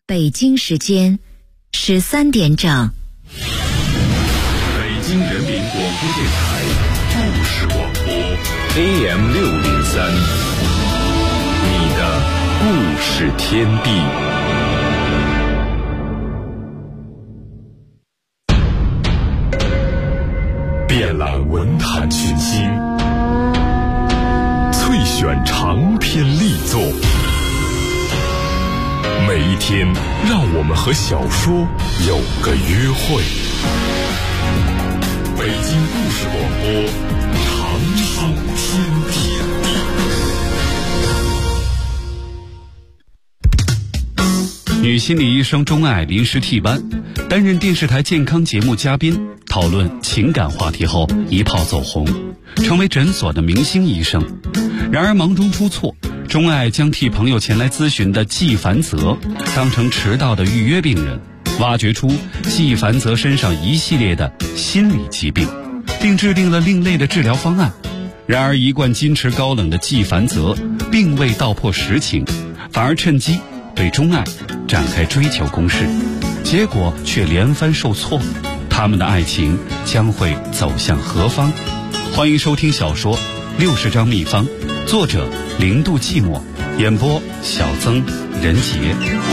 北京时间13点整。 北京人民广播电台故事广播 AM603，你的故事天地。遍览文坛群星，萃选长篇力作。每一天，让我们和小说有个约会。北京故事广播，长寿天地。 女心理医生钟爱临时替班，担任电视台健康节目嘉宾，讨论情感话题后一炮走红，成为诊所的明星医生。然而忙中出错，钟爱将替朋友前来咨询的季凡泽当成迟到的预约病人，挖掘出季凡泽身上一系列的心理疾病，并制定了另类的治疗方案。然而一贯矜持高冷的季凡泽并未道破实情，反而趁机对钟爱展开追求攻势，结果却连番受挫。他们的爱情将会走向何方？欢迎收听小说《60张秘方》，作者0度寂寞，演播小曾、任杰。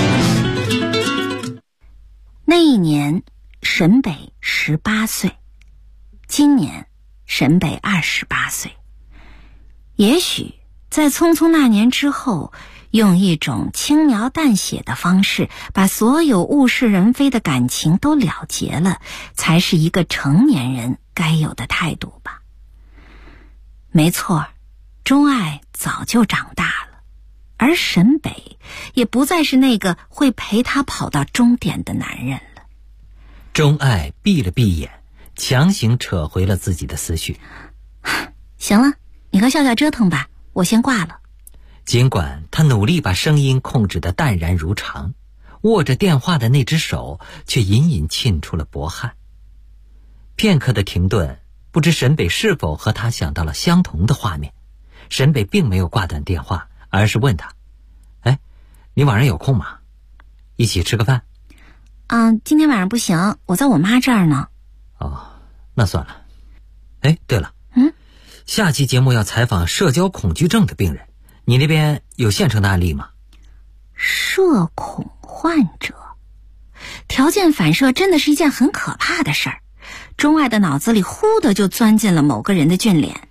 那一年沈北18岁，今年沈北28岁。也许在匆匆那年之后，用一种轻描淡写的方式把所有物是人非的感情都了结了，才是一个成年人该有的态度吧。没错，钟爱早就长大了，而沈北也不再是那个会陪他跑到终点的男人了。 钟爱闭了闭眼，强行扯回了自己的思绪。 行了，你和笑笑折腾吧，我先挂了。 尽管他努力把声音控制得淡然如常，握着电话的那只手却隐隐沁出了薄汗。片刻的停顿，不知沈北是否和他想到了相同的画面。沈北并没有挂断电话，而是问他：你晚上有空吗？一起吃个饭？ 今天晚上不行，我在我妈这儿呢。 哦，那算了。对了，下期节目要采访社交恐惧症的病人，你那边有现成的案例吗？ 社恐患者，条件反射真的是一件很可怕的事儿。钟爱的脑子里忽的就钻进了某个人的俊脸。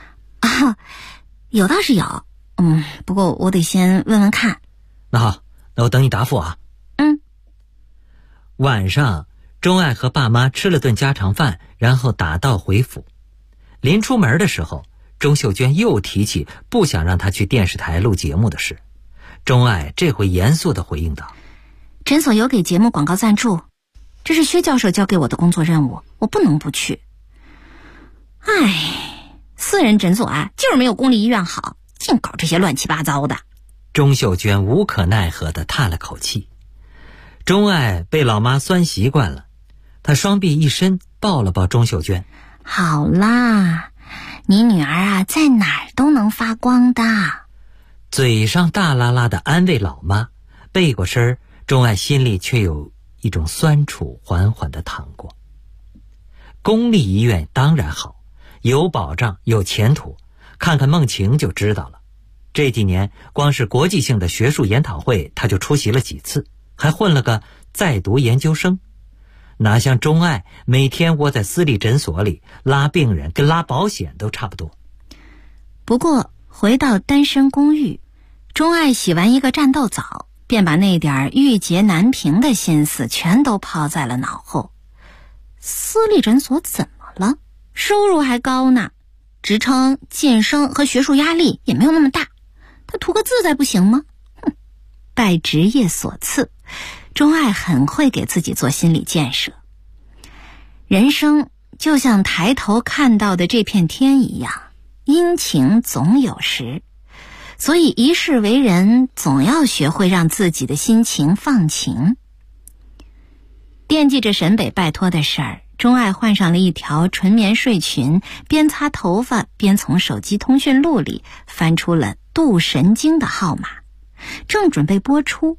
有倒是有，不过我得先问问看。 那好，那我等你答复啊。晚上，钟爱和爸妈吃了顿家常饭，然后打道回府。临出门的时候，钟秀娟又提起不想让他去电视台录节目的事。钟爱这回严肃地回应道： 诊所有给节目广告赞助，这是薛教授交给我的工作任务，我不能不去。私人诊所就是没有公立医院好，净搞这些乱七八糟的。 钟秀娟无可奈何地叹了口气。钟爱被老妈酸习惯了，她双臂一伸，抱了抱钟秀娟。 好啦，你女儿在哪儿都能发光的。 嘴上大拉拉地安慰老妈，背过身，钟爱心里却有一种酸楚缓缓地淌过。公立医院当然好，有保障有前途，看看梦晴就知道了。这几年光是国际性的学术研讨会他就出席了几次，还混了个在读研究生。哪像钟爱每天窝在私立诊所里拉病人，跟拉保险都差不多。 不过回到单身公寓，钟爱洗完一个战斗澡，便把那点郁结难平的心思全都抛在了脑后。私立诊所怎么了？收入还高呢，职称晋升和学术压力也没有那么大，他图个自在不行吗？拜职业所赐，钟爱很会给自己做心理建设。人生就像抬头看到的这片天一样，阴晴总有时，所以一世为人，总要学会让自己的心情放晴。惦记着沈北拜托的事儿，钟爱换上了一条纯棉睡裙，边擦头发边从手机通讯录里翻出了杜神经的号码。正准备播出，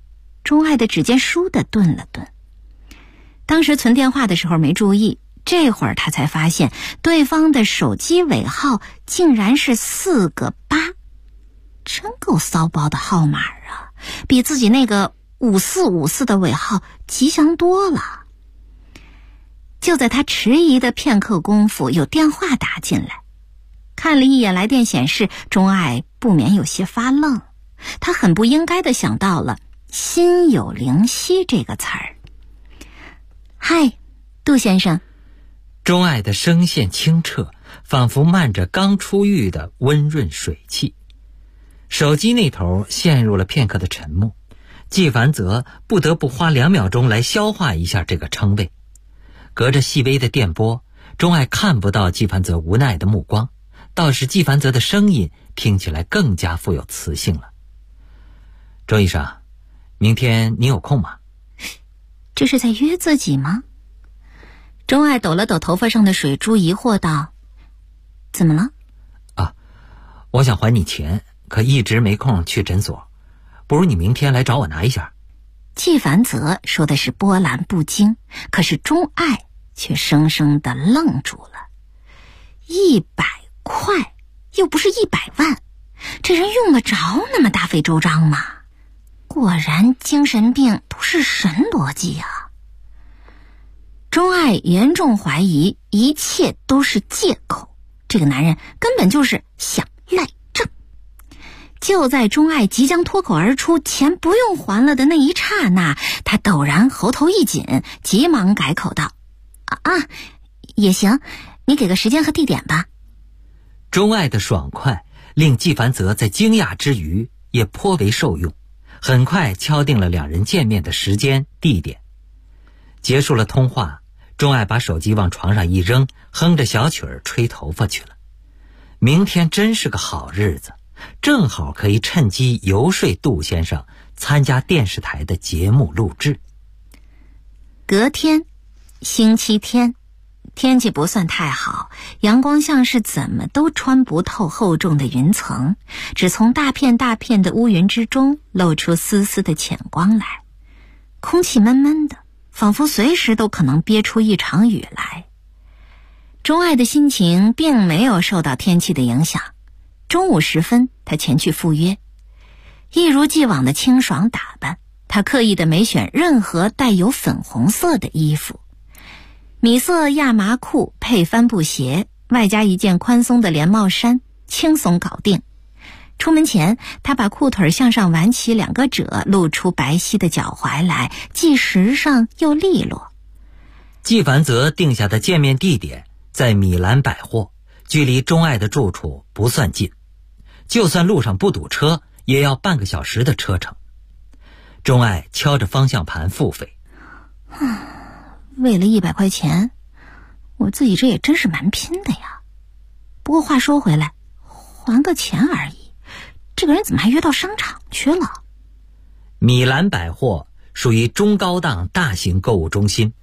钟爱的指尖倏地顿了顿。当时存电话的时候没注意，这会儿他才发现对方的手机尾号竟然是4个8，真够骚包的号码啊，比自己那个5454的尾号吉祥多了。就在他迟疑的片刻功夫，有电话打进来。看了一眼来电显示，钟爱不免有些发愣。他很不应该地想到了心有灵犀这个词儿。嗨，杜先生。 钟爱的声线清澈，仿佛漫着刚出浴的温润水汽。手机那头陷入了片刻的沉默，纪凡泽不得不花2秒钟来消化一下这个称谓。隔着细微的电波，钟爱看不到纪凡泽无奈的目光，倒是纪凡泽的声音听起来更加富有磁性了。周医生，明天你有空吗？ 这是在约自己吗？钟爱抖了抖头发上的水珠，疑惑道：怎么了？ 我想还你钱，可一直没空去诊所，不如你明天来找我拿一下。 纪凡泽说的是波澜不惊，可是钟爱却生生地愣住了。100块，又不是100万，这人用得着那么大费周章吗？果然精神病都是神逻辑啊！钟爱严重怀疑一切都是借口，这个男人根本就是想赖账。就在钟爱即将脱口而出钱不用还了的那一刹那，他陡然喉头一紧，急忙改口道：也行，你给个时间和地点吧。 钟爱的爽快令纪凡泽在惊讶之余也颇为受用，很快敲定了2人见面的时间地点。结束了通话，钟爱把手机往床上一扔，哼着小曲儿吹头发去了。明天真是个好日子，正好可以趁机游说杜先生参加电视台的节目录制。 隔天，星期天，天气不算太好，阳光像是怎么都穿不透厚重的云层，只从大片大片的乌云之中露出丝丝的浅光来。空气闷闷的，仿佛随时都可能憋出一场雨来。钟爱的心情并没有受到天气的影响。中午时分，他前去赴约，一如既往的清爽打扮，他刻意的没选任何带有粉红色的衣服，米色亚麻裤配帆布鞋，外加一件宽松的连帽衫，轻松搞定。出门前，他把裤腿向上挽起2个褶，露出白皙的脚踝来，既时尚又利落。 纪凡泽定下的见面地点在米兰百货，距离钟爱的住处不算近，就算路上不堵车，也要半个小时的车程。钟爱敲着方向盘付费。 为了100块钱，我自己这也真是蛮拼的呀。不过话说回来，还个钱而已，这个人怎么还约到商场去了？ 米兰百货属于中高档大型购物中心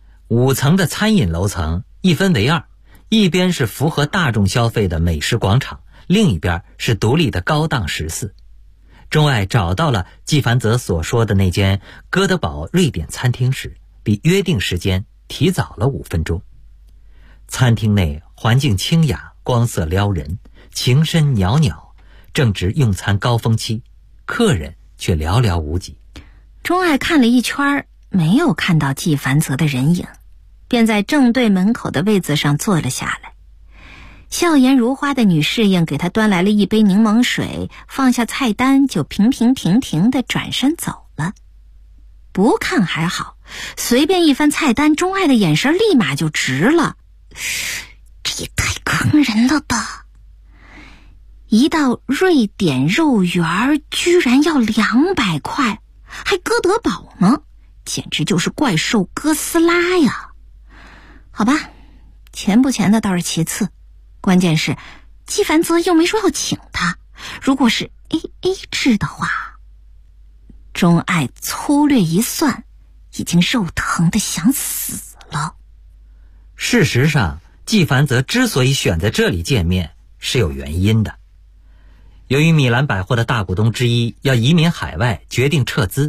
，5层的餐饮楼层一分为2，一边是符合大众消费的美食广场，另一边是独立的高档食肆。钟爱找到了纪凡泽所说的那间哥德堡瑞典餐厅时，比约定时间提早了5分钟。餐厅内环境清雅，光色撩人，情深袅袅，正值用餐高峰期，客人却寥寥无几。 钟爱看了一圈，没有看到纪凡泽的人影，便在正对门口的位子上坐了下来。笑颜如花的女侍应给他端来了一杯柠檬水，放下菜单就平平停停地转身走了。不看还好，随便一翻菜单，钟爱的眼神立马就直了。这也太坑人了吧！一道瑞典肉圆居然要200块，还哥德堡呢，简直就是怪兽哥斯拉呀！好吧，钱不钱的倒是其次，关键是纪凡泽又没说要请他，如果是 AA 制的话，钟爱粗略一算，已经肉疼得想死了。 事实上，纪凡泽之所以选在这里见面是有原因的。由于米兰百货的大股东之一要移民海外，决定撤资，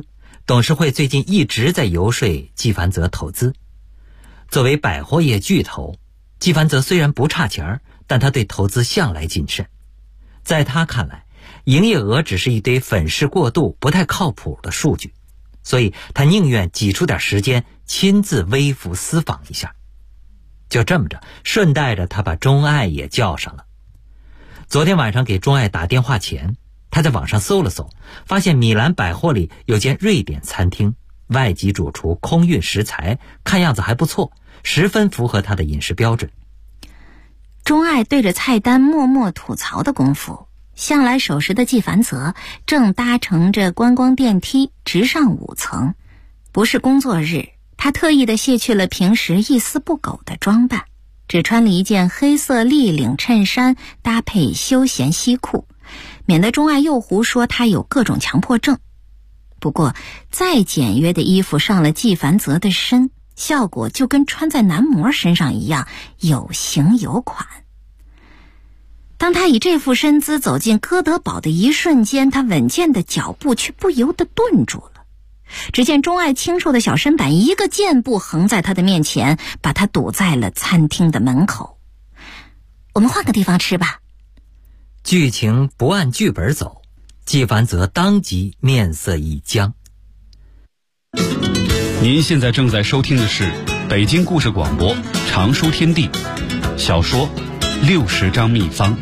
董事会最近一直在游说纪梵泽投资。作为百货业巨头，纪梵泽虽然不差钱，但他对投资向来谨慎。在他看来，营业额只是一堆粉饰过度、不太靠谱的数据，所以他宁愿挤出点时间亲自微服私访一下。就这么着，顺带着他把钟爱也叫上了。昨天晚上给钟爱打电话前，他在网上搜了搜，发现米兰百货里有间瑞典餐厅，外籍主厨空运食材，看样子还不错，十分符合他的饮食标准。 钟爱对着菜单默默吐槽的功夫，向来守时的纪梵泽正搭乘着观光电梯直上5层。不是工作日，他特意的卸去了平时一丝不苟的装扮，只穿了一件黑色立领衬衫搭配休闲西裤，免得钟爱又胡说他有各种强迫症。不过再简约的衣服上了纪梵泽的身，效果就跟穿在男模身上一样，有型有款。当他以这副身姿走进哥德堡的一瞬间，他稳健的脚步却不由得顿住了。只见钟爱清瘦的小身板一个箭步横在他的面前，把他堵在了餐厅的门口。我们换个地方吃吧。 剧情不按剧本走，纪梵泽当即面色一僵。 您现在正在收听的是北京故事广播常书天地小说60张秘方。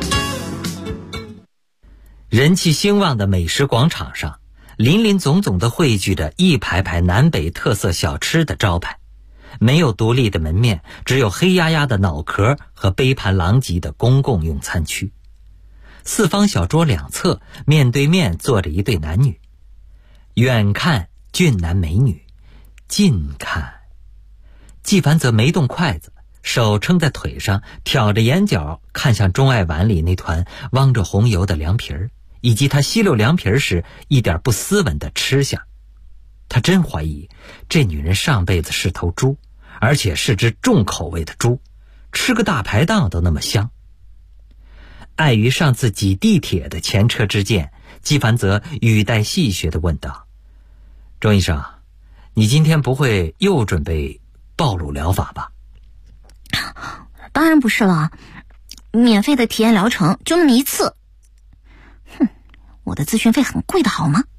人气兴旺的美食广场上，林林总总地汇聚着一排排南北特色小吃的招牌，没有独立的门面，只有黑压压的脑壳和杯盘狼藉的公共用餐区。四方小桌两侧面对面坐着一对男女，远看俊男美女，近看纪梵泽没动筷子，手撑在腿上，挑着眼角看向钟爱碗里那团汪着红油的凉皮儿，以及他吸溜凉皮儿时一点不斯文的吃相。他真怀疑这女人上辈子是头猪，而且是只重口味的猪，吃个大排档都那么香。碍于上次挤地铁的前车之鉴，纪梵泽语带戏谑地问道：钟医生，你今天不会又准备暴露疗法吧？ 当然不是了，免费的体验疗程就那么一次。哼，我的咨询费很贵的好吗？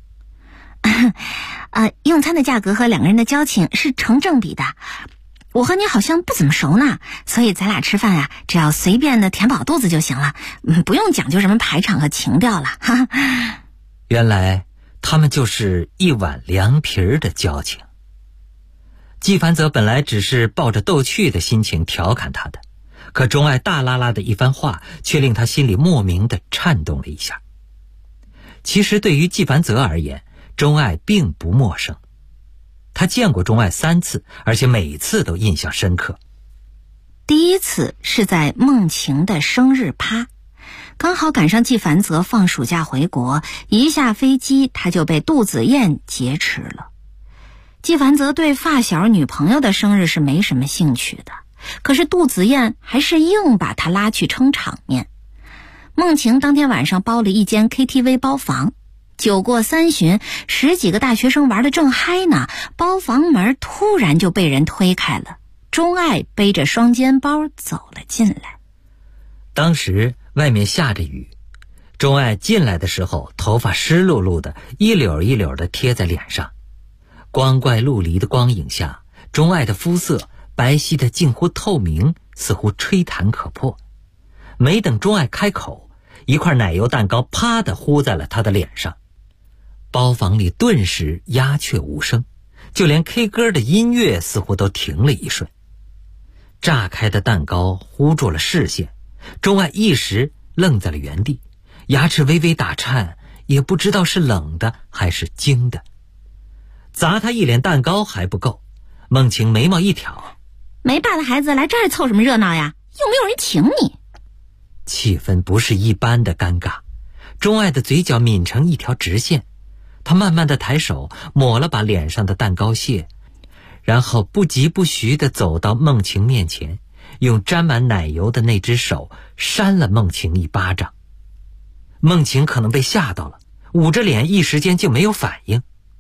用餐的价格和两个人的交情是成正比的。我和你好像不怎么熟呢，所以咱俩吃饭呀，只要随便的填饱肚子就行了，不用讲究什么排场和情调了。哈哈。 原来他们就是一碗凉皮儿的交情。纪梵泽本来只是抱着逗趣的心情调侃他的，可钟爱大拉拉的一番话却令他心里莫名的颤动了一下。其实对于纪梵泽而言，钟爱并不陌生，他见过钟爱3次，而且每次都印象深刻。 第一次是在梦晴的生日趴，刚好赶上纪梵泽放暑假回国，一下飞机他就被杜子燕劫持了。纪梵泽对发小女朋友的生日是没什么兴趣的，可是杜子燕还是硬把他拉去撑场面。梦晴当天晚上包了一间 KTV 包房，酒过3巡，10几个大学生玩得正嗨呢，包房门突然就被人推开了，钟爱背着双肩包走了进来。 当时外面下着雨，钟爱进来的时候头发湿漉漉的，一绺一绺的贴在脸上。光怪陆离的光影下，钟爱的肤色白皙的近乎透明，似乎吹弹可破。没等钟爱开口，一块奶油蛋糕啪地糊在了他的脸上。包房里顿时鸦雀无声，就连 K 歌的音乐似乎都停了一瞬。炸开的蛋糕糊住了视线，钟爱一时愣在了原地，牙齿微微打颤，也不知道是冷的还是惊的。砸他一脸蛋糕还不够，梦晴眉毛一挑： 没爸的孩子来这儿凑什么热闹呀？又没有人请你。 气氛不是一般的尴尬，钟爱的嘴角抿成一条直线，他慢慢的抬手抹了把脸上的蛋糕屑，然后不疾不徐地走到梦晴面前，用沾满奶油的那只手扇了梦晴一巴掌。梦晴可能被吓到了，捂着脸一时间就没有反应。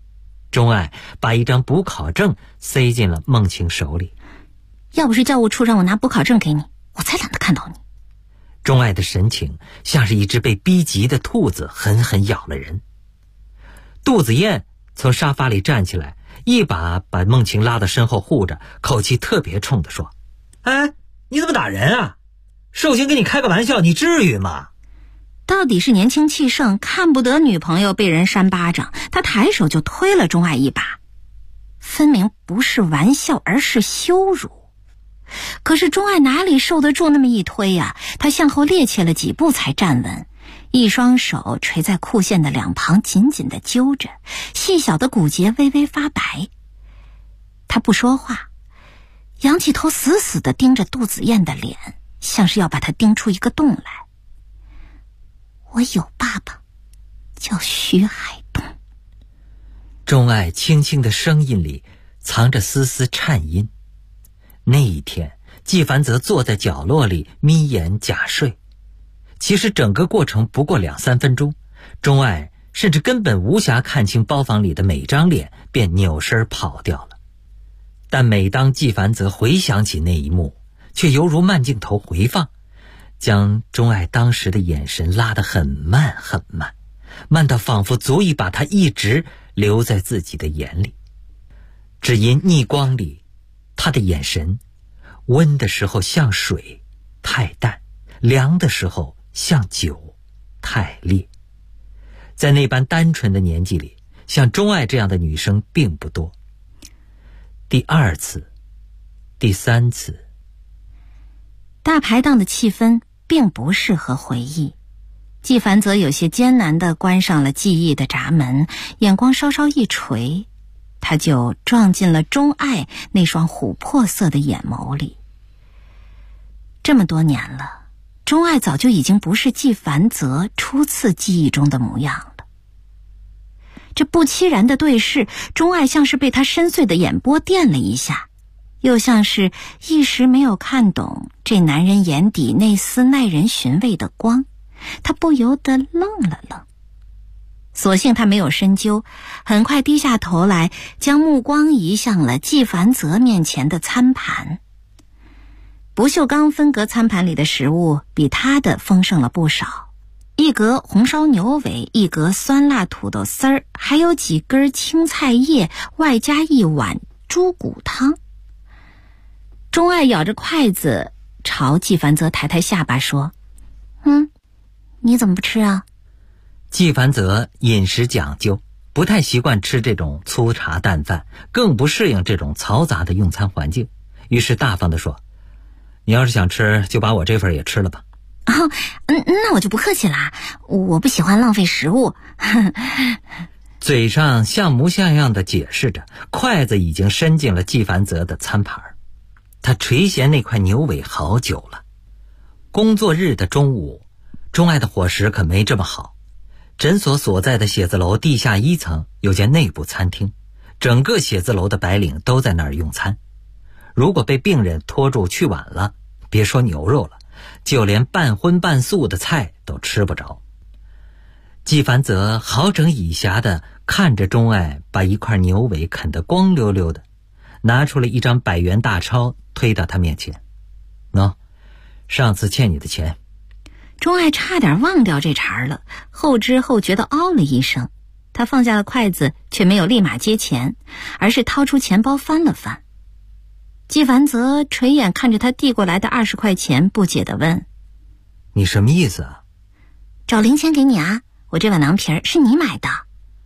钟爱把一张补考证塞进了孟晴手里。 要不是教务处让我拿补考证给你，我才懒得看到你。 钟爱的神情像是一只被逼急的兔子，狠狠咬了人。杜子燕从沙发里站起来，一把把孟晴拉到身后护着，口气特别冲地说：哎，你怎么打人啊？寿星跟你开个玩笑，你至于吗？ 到底是年轻气盛，看不得女朋友被人扇巴掌，他抬手就推了钟爱一把，分明不是玩笑，而是羞辱。可是钟爱哪里受得住那么一推呀？他向后趔趄了几步才站稳，一双手垂在裤线的两旁，紧紧地揪着，细小的骨节微微发白。他不说话，仰起头死死地盯着杜子燕的脸，像是要把她盯出一个洞来。我有爸爸，叫徐海东。 钟爱轻轻的声音里藏着丝丝颤音。那一天，纪凡泽坐在角落里眯眼假睡。其实整个过程不过2-3分钟，钟爱甚至根本无暇看清包房里的每张脸，便扭身跑掉了。但每当纪凡泽回想起那一幕，却犹如慢镜头回放，将钟爱当时的眼神拉得很慢很慢，慢到仿佛足以把他一直留在自己的眼里。只因逆光里，他的眼神温的时候像水，太淡；凉的时候像酒，太烈。在那般单纯的年纪里，像钟爱这样的女生并不多。第2次、第3次， 大排档的气氛并不适合回忆。纪凡泽有些艰难地关上了记忆的闸门，眼光稍稍一垂，他就撞进了钟爱那双琥珀色的眼眸里。这么多年了，钟爱早就已经不是纪凡泽初次记忆中的模样了。这不期然的对视，钟爱像是被他深邃的眼波电了一下，又像是一时没有看懂这男人眼底那丝耐人寻味的光，他不由得愣了愣。所幸他没有深究，很快低下头来，将目光移向了纪凡泽面前的餐盘。不锈钢分隔餐盘里的食物比他的丰盛了不少，一格红烧牛尾，一格酸辣土豆丝儿，还有几根青菜叶，外加一碗猪骨汤。钟爱咬着筷子朝纪凡泽抬抬下巴说：你怎么不吃啊？ 纪凡泽饮食讲究，不太习惯吃这种粗茶淡饭，更不适应这种嘈杂的用餐环境，于是大方地说：你要是想吃，就把我这份也吃了吧。 那我就不客气啦，我不喜欢浪费食物。 嘴上像模像样地解释着，筷子已经伸进了纪凡泽的餐盘。他垂涎那块牛尾好久了。工作日的中午，钟爱的伙食可没这么好。诊所所在的写字楼地下1层有间内部餐厅，整个写字楼的白领都在那儿用餐。如果被病人拖住去晚了，别说牛肉了，就连半荤半素的菜都吃不着。纪凡泽好整以暇地看着钟爱把一块牛尾啃得光溜溜的，拿出了一张100元大钞推到他面前：上次欠你的钱。 钟爱差点忘掉这茬了，后知后觉地嗷了一声。他放下了筷子，却没有立马接钱，而是掏出钱包翻了翻。纪凡泽垂眼看着他递过来的20块钱，不解地问： 你什么意思啊？ 找零钱给你啊，我这碗凉皮是你买的。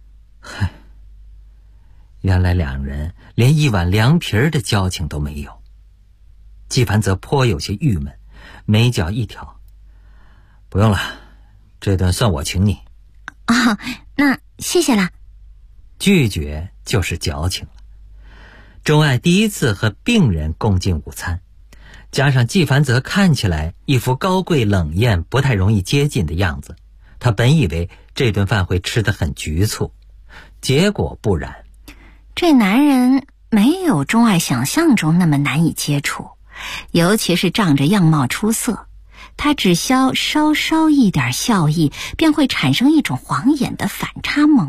原来两人连一碗凉皮的交情都没有。纪凡泽颇有些郁闷，眉角一挑：不用了，这顿算我请你。 那谢谢啦。 拒绝就是矫情了。钟爱第一次和病人共进午餐，加上纪凡泽看起来一副高贵冷艳不太容易接近的样子，他本以为这顿饭会吃得很局促，结果不然。 这男人没有钟爱想象中那么难以接触，尤其是仗着样貌出色，他只消稍稍一点笑意，便会产生一种晃眼的反差萌，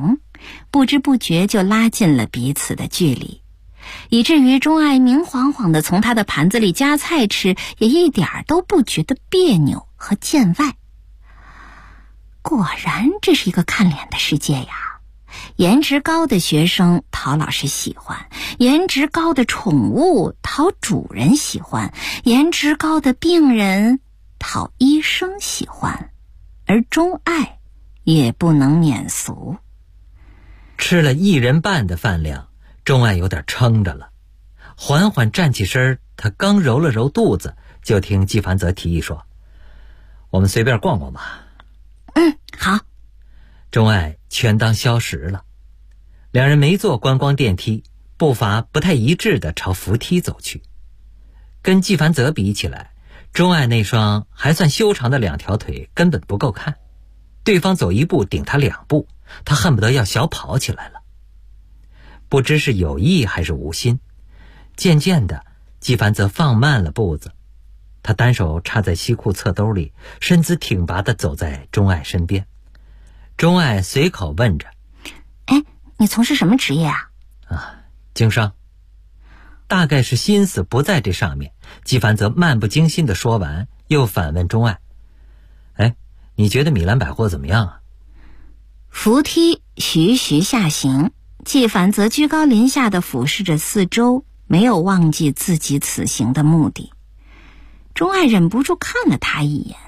不知不觉就拉近了彼此的距离，以至于钟爱明晃晃地从他的盘子里夹菜吃，也一点都不觉得别扭和见外。果然这是一个看脸的世界呀，颜值高的学生讨老师喜欢，颜值高的宠物讨主人喜欢，颜值高的病人讨医生喜欢，而钟爱也不能免俗。 吃了1人半的饭量，钟爱有点撑着了，缓缓站起身，他刚揉了揉肚子，就听季凡泽提议说：“我们随便逛逛吧。” 好。 钟爱全当消食了。两人没坐观光电梯，步伐不太一致地朝扶梯走去。跟季凡泽比起来，钟爱那双还算修长的2条腿根本不够看，对方走1步顶他2步，他恨不得要小跑起来了。不知是有意还是无心，渐渐的季凡泽放慢了步子，他单手插在西裤侧兜里，身姿挺拔地走在钟爱身边。钟爱随口问着：“ 你从事什么职业啊？”“ 经商。”大概是心思不在这上面，季凡泽漫不经心地说完，又反问钟爱：“你觉得米兰百货怎么样啊？” 扶梯徐徐下行，季凡泽居高临下地俯视着四周，没有忘记自己此行的目的。钟爱忍不住看了他一眼，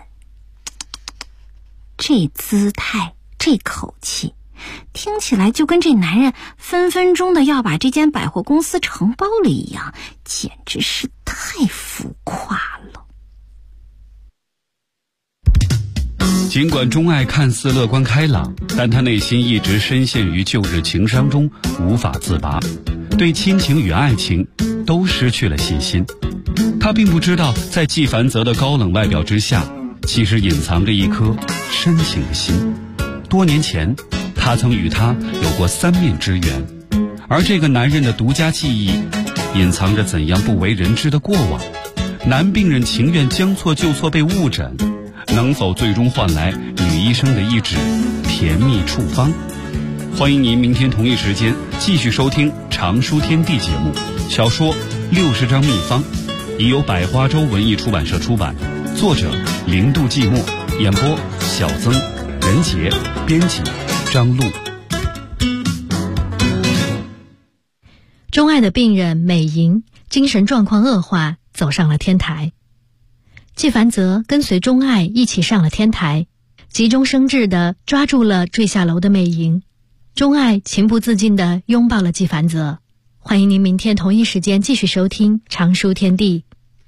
这姿态，这口气，听起来就跟这男人分分钟的要把这间百货公司承包了一样，简直是太浮夸了。 尽管钟爱看似乐观开朗，但他内心一直深陷于旧日情伤中无法自拔，对亲情与爱情都失去了信心。他并不知道，在季凡泽的高冷外表之下，其实隐藏着一颗深情的心。多年前，他曾与他有过3面之缘，而这个男人的独家记忆，隐藏着怎样不为人知的过往。男病人情愿将错就错被误诊，能否最终换来女医生的一纸甜蜜处方？欢迎您明天同一时间继续收听常书天地节目，小说60张秘方，已由百花洲文艺出版社出版，作者零度寂寞，演播小曾、任杰，编辑张璐。 钟爱的病人美莹精神状况恶化，走上了天台。季凡泽跟随钟爱一起上了天台，急中生智地抓住了坠下楼的美莹。钟爱情不自禁地拥抱了季凡泽。欢迎您明天同一时间继续收听常书天地。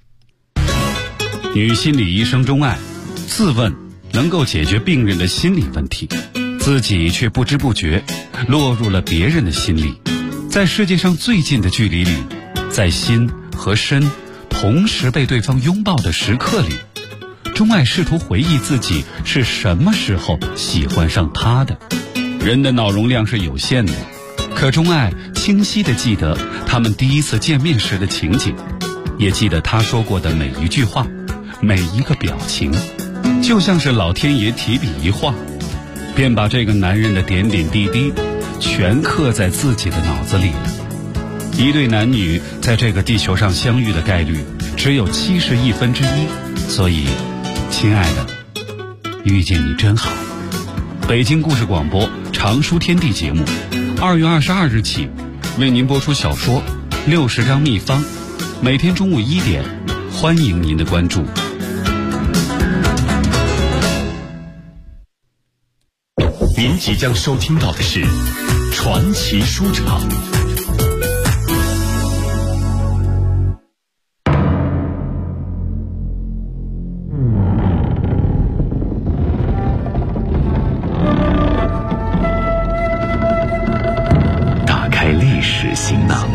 女心理医生钟爱自问能够解决病人的心理问题，自己却不知不觉落入了别人的心里。在世界上最近的距离里，在心和身同时被对方拥抱的时刻里，钟爱试图回忆自己是什么时候喜欢上他的。人的脑容量是有限的，可钟爱清晰地记得他们第一次见面时的情景，也记得他说过的每一句话，每一个表情，就像是老天爷提笔一画，便把这个男人的点点滴滴全刻在自己的脑子里了。一对男女在这个地球上相遇的概率只有1/71，所以，亲爱的，遇见你真好。北京故事广播常书天地节目，2月22日起为您播出小说60张秘方，每天中午1点，欢迎您的关注。 您即将收听到的是传奇书场。打开历史行囊，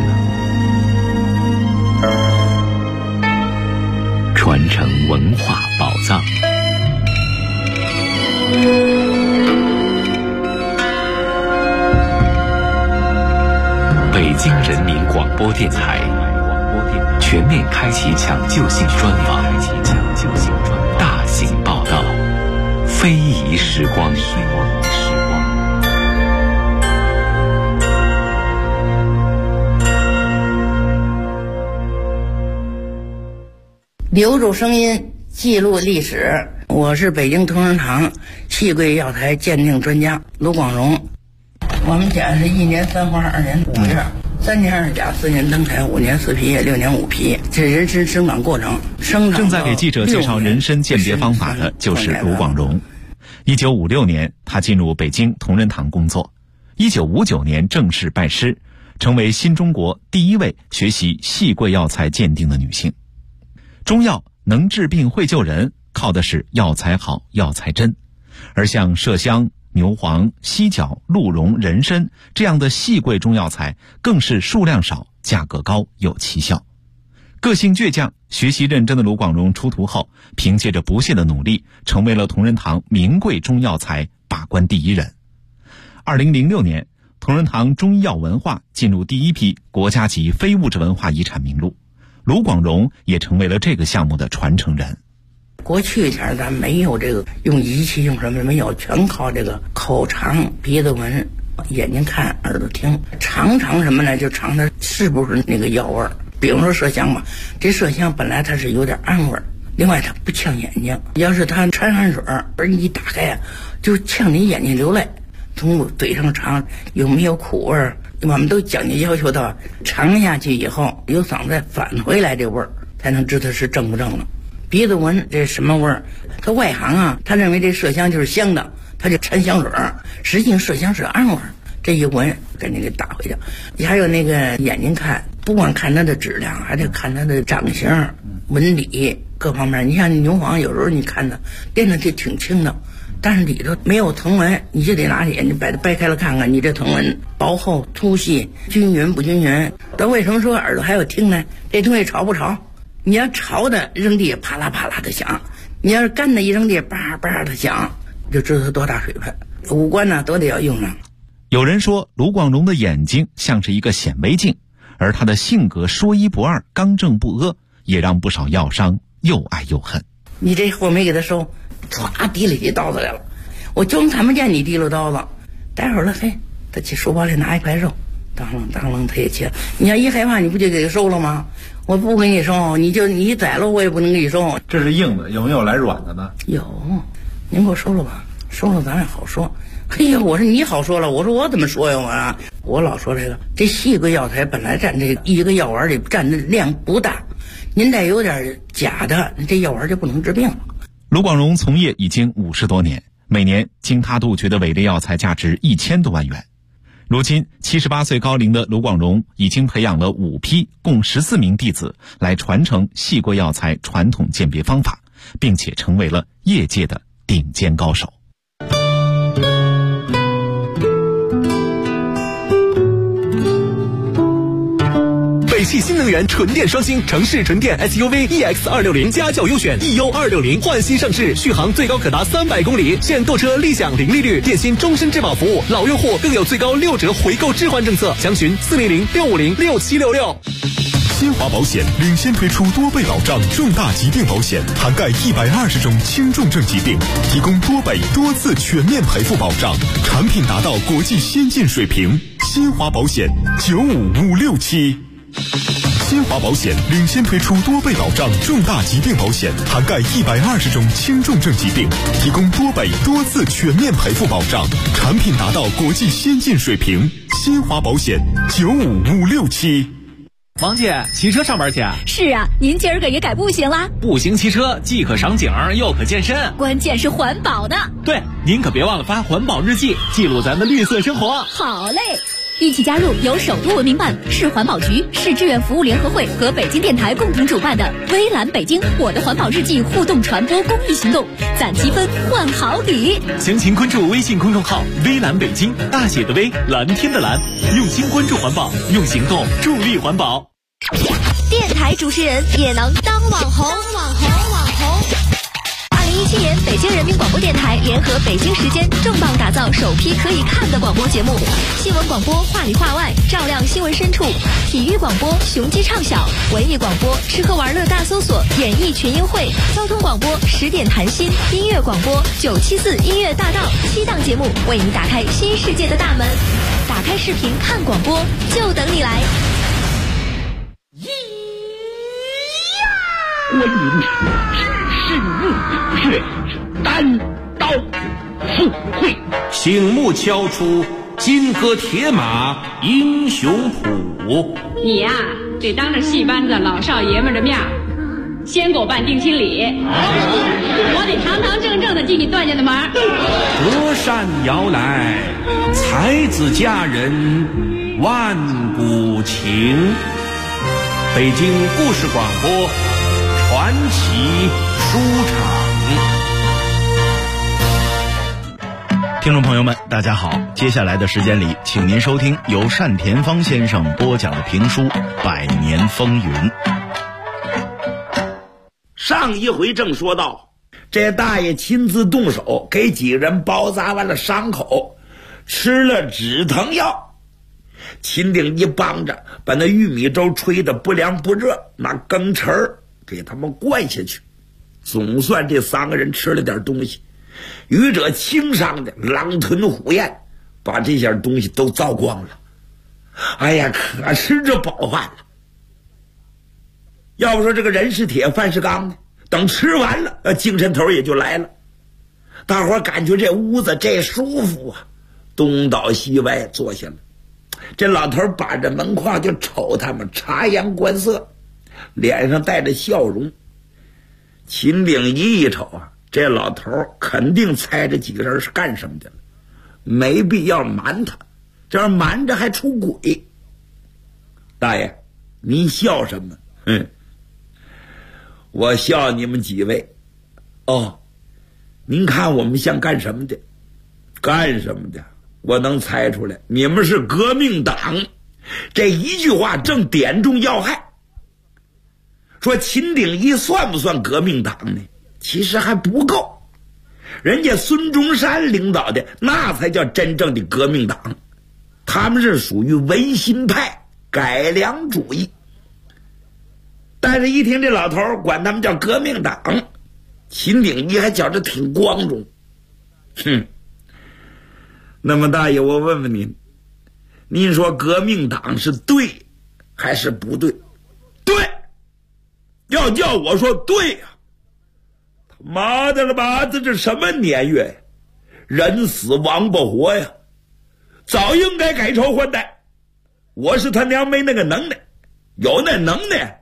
传承文化宝藏。北京人民广播电台全面开启抢救性专访，大型报道，非遗时光。 留住声音，记录历史。我是北京同仁堂细桂药材鉴定专家卢广荣。我们家是1年3花2年5月，3年2甲4年登台5年4批6年5批，这人参生长过程。 正在给记者介绍人参鉴别方法的就是卢广荣。1956年，他进入北京同仁堂工作。1959年正式拜师，成为新中国第一位学习细桂药材鉴定的女性。中药能治病会救人，靠的是药材好、药材真。而像麝香、牛黄、犀角、鹿茸、人参这样的细桂中药材，更是数量少、价格高、有奇效。个性倔强、学习认真的卢广荣出徒后，凭借着不懈的努力，成为了同仁堂名贵中药材把关第一人。2006年，同仁堂中医药文化进入第一批国家级非物质文化遗产名录，卢广荣也成为了这个项目的传承人。 过去前咱没有这个用仪器用什么没有，全靠这个口尝、鼻子闻、眼睛看、耳朵听，尝什么呢？就尝它是不是那个药味儿。比如说麝香吧，这麝香本来它是有点氨味儿，另外它不呛眼睛。要是它掺汗水，而你一打开呀，就呛你眼睛流泪。从嘴上尝有没有苦味儿，我们都讲究要求到尝下去以后，由嗓子再返回来这味儿，才能知道是正不正了。鼻子闻这什么味儿？他外行啊，他认为这麝香就是香的，他就掺香水儿，实际上麝香是氨味儿。这一闻赶紧给打回去。你还有那个眼睛看，不光看它的质量，还得看它的长相、纹理各方面。你像牛黄，有时候你看它变得就挺轻的，但是里头没有藤纹，你就得拿起你把它掰开了看看，你这藤纹薄厚、粗细、均匀不均匀。但为什么说耳朵还有听呢？这东西潮不潮？你要潮的扔地啪啦啪啦的响，你要是干的一扔地叭叭的响，就知道它多大水分。五官呢都得要用上。 有人说卢广荣的眼睛像是一个显微镜，而他的性格说一不二、刚正不阿，也让不少药商又爱又恨。 你这货没给他收，唰提了起刀子来了，我就看不见你提溜刀子。待会儿了，嘿，他去书包里拿一块肉，当啷当啷他也切。你要一害怕，你不就给他收了吗？我不给你收，你宰了我也不能给你收。 这是硬的，有没有来软的呢？ 有，您给我收了吧，收了咱也好说。哎呀，我说你好说了，我说我怎么说呀？我老说这细桂药材本来占这一个药丸里占的量不大，您再有点假的，这药丸就不能治病了。 卢广荣从业已经50多年，每年经他杜绝的伪劣药材价值1000多万元。如今78岁高龄的卢广荣已经培养了5批共14名弟子来传承细桂药材传统鉴别方法，并且成为了业界的顶尖高手。 北汽新能源纯电双星城市纯电 SUV EX260家轿优选 EU260 焕新上市，续航最高可达300公里，现购车立享零利率，电信终身质保服务，老用户更有最高6折回购置换政策，详询400-650-6766。 新华保险领先推出多倍保障重大疾病保险，涵盖120种轻重症疾病，提供多倍多次全面赔付保障，产品达到国际先进水平。新华保险95567。新华保险领先推出多倍保障重大疾病保险，涵盖120种轻重症疾病，提供多倍多次全面赔付保障，产品达到国际先进水平。新华保险95567。 王姐，骑车上班去？ 是啊，您今儿个也改步行啦？ 步行骑车既可赏景又可健身， 关键是环保呢。 对，您可别忘了发环保日记，记录咱的绿色生活。 好嘞，一起加入由首都文明办、市环保局、市志愿服务联合会和北京电台共同主办的微蓝北京我的环保日记互动传播公益行动，攒积分换好礼。 详情关注微信公众号微蓝北京，大写的微，蓝天的蓝，用心关注环保，用行动助力环保。 电台主持人也能当网红。2017年，北京人民广播电台联合北京时间重磅打造首批可以看的广播节目：新闻广播话里话外，照亮新闻深处；体育广播雄鸡唱晓；文艺广播吃喝玩乐大搜索，演艺群英会；交通广播10点谈心；音乐广播974音乐大道，7档节目为你打开新世界的大门。打开视频看广播，就等你来。 观音只是怒，却是单刀赴会。 醒目敲出金戈铁马英雄谱。 你呀，得当着戏班子老少爷们的面先给我办定亲礼，我得堂堂正正的进你段家的门。 隔山摇来，才子佳人万古情。北京故事广播传奇书场。 听众朋友们，大家好，接下来的时间里，请您收听由单田芳先生播讲的评书《百年风云》。 上一回正说到，这大爷亲自动手给几个人包扎完了伤口，吃了止疼药。秦鼎一帮着把那玉米粥吹得不凉不热，拿羹匙给他们灌下去。总算这3个人吃了点东西，愚者轻伤的狼吞虎咽，把这些东西都糟光了。哎呀，可吃着饱饭了。要不说这个人是铁饭是钢呢，等吃完了精神头也就来了。大伙感觉这屋子这舒服啊，东倒西歪坐下了。这老头把着门框就瞅他们，察言观色，脸上带着笑容。秦鼎一瞅啊，这老头肯定猜着几个人是干什么的了，没必要瞒他，这样瞒着还出轨。大爷，您笑什么？我笑你们几位。哦，您看我们像干什么的？干什么的？我能猜出来，你们是革命党。这一句话正点中要害。说秦鼎一算不算革命党呢？其实还不够，人家孙中山领导的那才叫真正的革命党，他们是属于维新派改良主义。但是一听这老头管他们叫革命党，秦鼎一还觉着挺光荣。那么大爷，我问问您，您说革命党是对还是不对？对，要叫我说对呀。妈的了吧，这什么年月呀？人死王不活呀，早应该改朝换代。我是他娘没那个能耐，有那能耐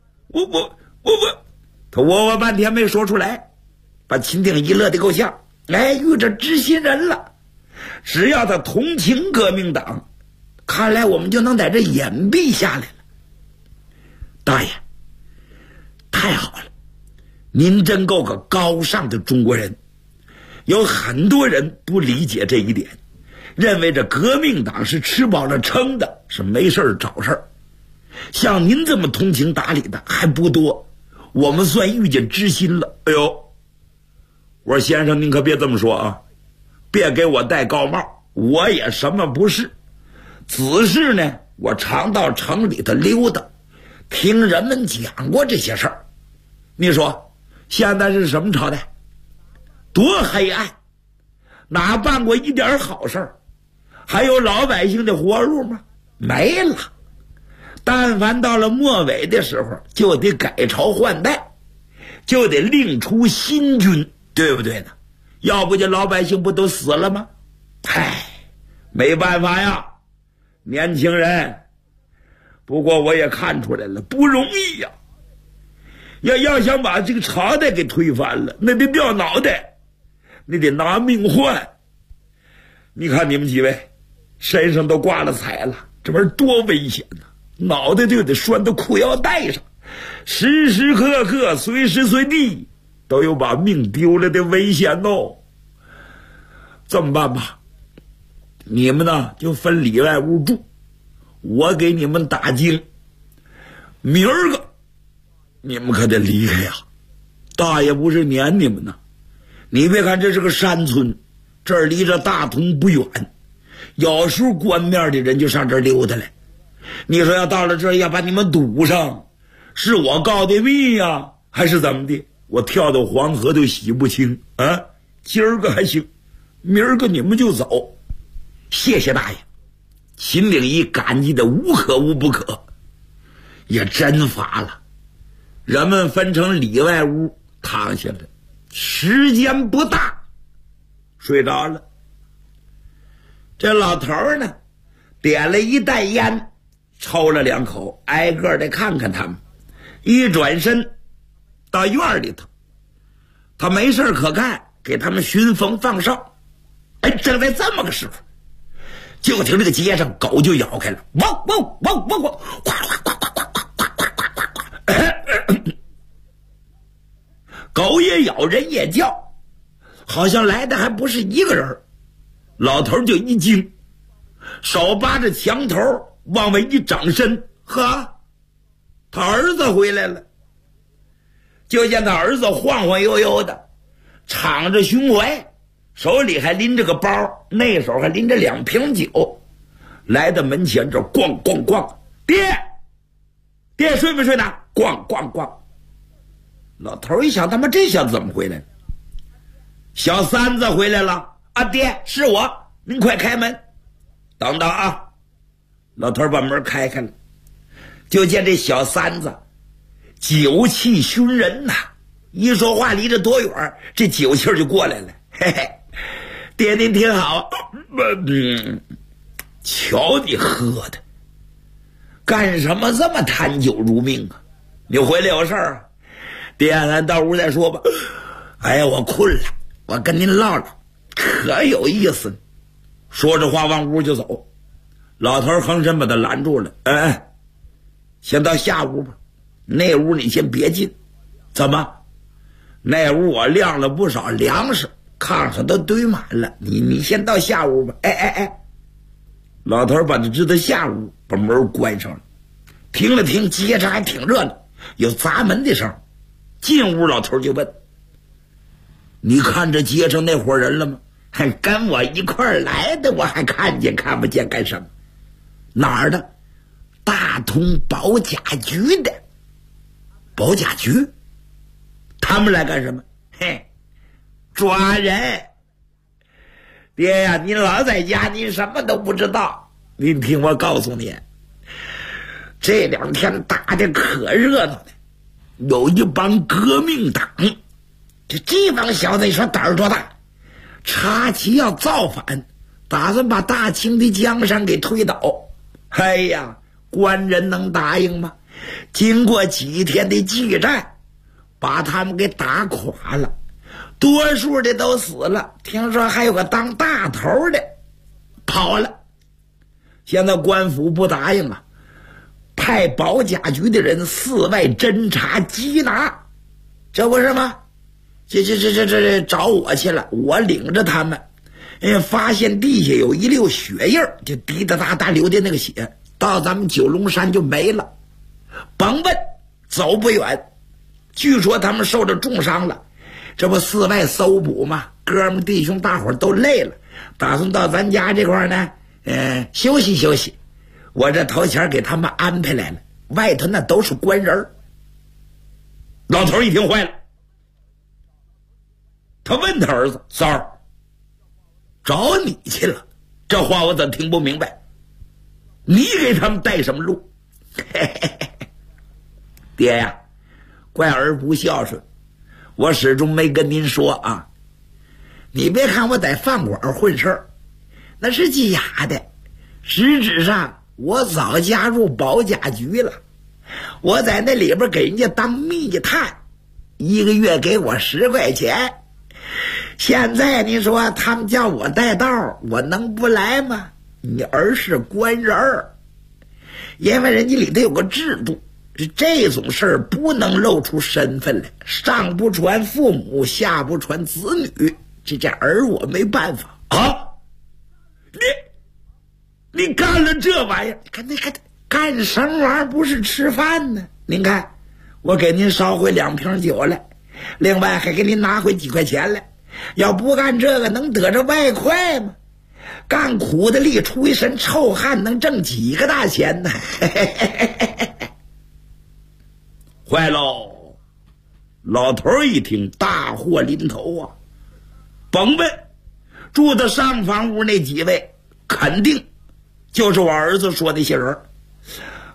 他我半天没说出来，把秦鼎一乐得够呛。哎，遇着知心人了，只要他同情革命党，看来我们就能在这隐蔽下来了。大爷，太好了，您真够个高尚的中国人。有很多人不理解这一点，认为这革命党是吃饱了撑的，是没事找事儿。像您这么通情达理的还不多，我们算遇见知心了。哎呦，我说先生您可别这么说啊，别给我戴高帽，我也什么不是，只是呢我常到城里头溜达，听人们讲过这些事儿。你说现在是什么朝代，多黑暗，哪办过一点好事儿？还有老百姓的活路吗？没了。但凡到了末尾的时候，就得改朝换代，就得另出新君，对不对呢？要不这老百姓不都死了吗？唉，没办法呀，年轻人。不过我也看出来了，不容易呀。要想把这个朝代给推翻了，那得掉脑袋，那得拿命换。你看你们几位身上都挂了彩了，这玩意儿多危险呐！脑袋就得拴到裤腰带上，时时刻刻随时随地都有把命丢了的危险哦。这么办吧，你们呢就分里外屋住，我给你们打经。明儿个你们可得离开呀，大爷不是撵你们呢。你别看这是个山村，这儿离着大同不远，有时候官面的人就上这儿溜达来。你说要到了这儿要把你们堵上，是我告的密呀，还是怎么的？我跳到黄河都洗不清啊！今儿个还行，明儿个你们就走。谢谢大爷。秦岭一感激的无可无不可，也真乏了。 人们分成里外屋躺下了，时间不大，睡着了。这老头呢，点了一袋烟，抽了2口，挨个的看看他们，一转身到院里头，他没事可干，给他们熏风放哨。哎，正在这么个时候，就听这个街上狗就咬开了，汪汪汪汪汪，呱呱呱呱呱呱呱呱呱呱，狗也咬，人也叫，好像来的还不是一个人。老头就一惊，手扒着墙头往外一掌身，呵，他儿子回来了。就见他儿子晃晃悠悠的，敞着胸怀，手里还拎着个包，那手还拎着2瓶酒，来到门前这咣咣咣，爹睡没睡呢？咣咣咣。老头一想，他妈这小子怎么回来了？小三子回来了啊！爹，是我，您快开门。等等啊！老头把门开开了，就见这小三子酒气熏人呐，一说话离着多远，这酒气就过来了。嘿嘿，爹您挺好，瞧你喝的，干什么这么贪酒如命啊？你回来有事儿啊？爹，咱到屋再说吧。哎呀，我困了，我跟您唠唠，可有意思。说着话往屋就走，老头横身把他拦住了。哎，先到下屋吧，那屋你先别进。怎么？那屋我晾了不少粮食，炕上都堆满了，你先到下屋吧。哎，老头把他支到下屋，把门关上了。听了听，街上还挺热闹，有砸门的声。进屋，老头就问：你看这街上那伙人了吗？还跟我一块儿来的，我还看见，看不见干什么？哪儿的？大同保甲局的。保甲局？他们来干什么？嘿，抓人。爹呀，您老在家，您什么都不知道。您听我告诉你，这2天打的可热闹了，有一帮革命党，这帮小子你说胆儿多大，插旗要造反，打算把大清的江山给推倒。哎呀，官人能答应吗？经过几天的激战，把他们给打垮了，多数的都死了，听说还有个当大头的跑了。现在官府不答应啊，派保甲局的人4外侦查缉拿，这不是吗？这找我去了，我领着他们，发现地下有一溜血印，就滴答答答流的那个血，到咱们九龙山就没了。甭问，走不远。据说他们受着重伤了，这不4外搜捕吗？哥们弟兄大伙都累了，打算到咱家这块呢，休息休息。我这头前给他们安排来了，外头那都是官人。老头一听坏了，他问他儿子：三儿，找你去了？这话我怎么听不明白？你给他们带什么路？爹呀，怪儿不孝顺，我始终没跟您说啊。你别看我在饭馆混事儿，那是假的，实质上我早加入保甲局了。我在那里边给人家当密探，1个月给我10块钱。现在你说他们叫我带道，我能不来吗？你儿是官人儿，因为人家里头有个制度，这种事儿不能露出身份来，上不传父母，下不传子女，这儿我没办法啊。你干了这玩意儿，你看干什么玩意儿不是吃饭呢？您看，我给您烧回2瓶酒来，另外还给您拿回几块钱来。要不干这个，能得着外快吗？干苦的力，出一身臭汗，能挣几个大钱呢？坏喽！老头一听，大祸临头啊！甭问，住的上房屋那几位，肯定就是我儿子说那些人。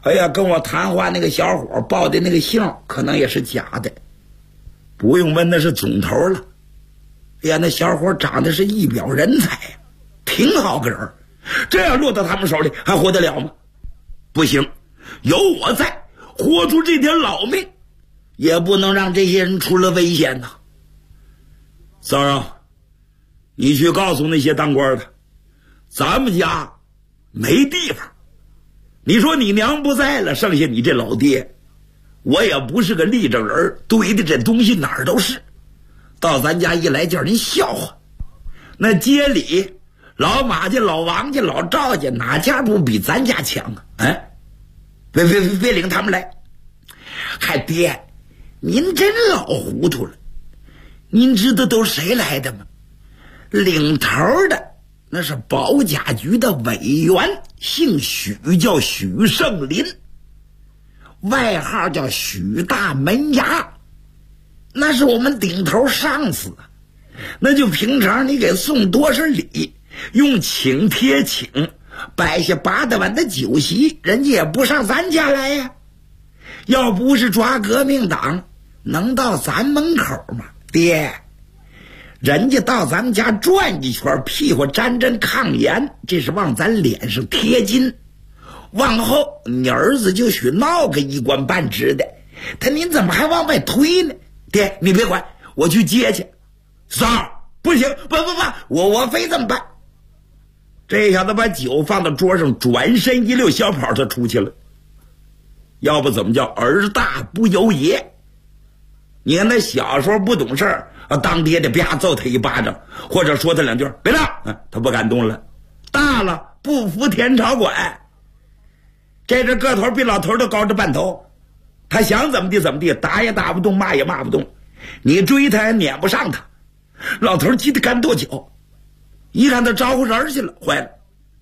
哎呀，跟我谈话那个小伙报的那个姓可能也是假的，不用问那是总头了。哎呀，那小伙长得是一表人才呀，挺好个人，这样落到他们手里还活得了吗？不行，有我在，活出这条老命也不能让这些人出了危险呐。骚扰，你去告诉那些当官的，咱们家没地方。你说你娘不在了，剩下你这老爹，我也不是个立正人，堆的这东西哪儿都是，到咱家一来叫人笑话。那街里老马家、老王家、老赵家哪家不比咱家强啊？哎，别领他们来。嗨，爹，您真老糊涂了。您知道都谁来的吗？领头的那是保甲局的委员，姓许，叫许胜林，外号叫许大门牙，那是我们顶头上司。那就平常你给送多少礼，用请帖请，摆下8大碗的酒席，人家也不上咱家来呀。要不是抓革命党，能到咱门口吗？爹，人家到咱们家转一圈，屁股沾抗盐，这是往咱脸上贴金。往后你儿子就许闹个一官半职的，您怎么还往外推呢？爹，你别管，我去接去。三儿，不行，不，我非这么办。这小子把酒放到桌上，转身一溜小跑就出去了。要不怎么叫儿大不由爷？你看他小时候不懂事儿，当爹的啪揍他一巴掌，或者说他2句别闹，他不敢动了。大了不服天朝管，这个头比老头都高着半头，他想怎么地，打也打不动，骂也骂不动，你追他也撵不上他。老头急得干跺脚，一看他招呼人去了，坏了。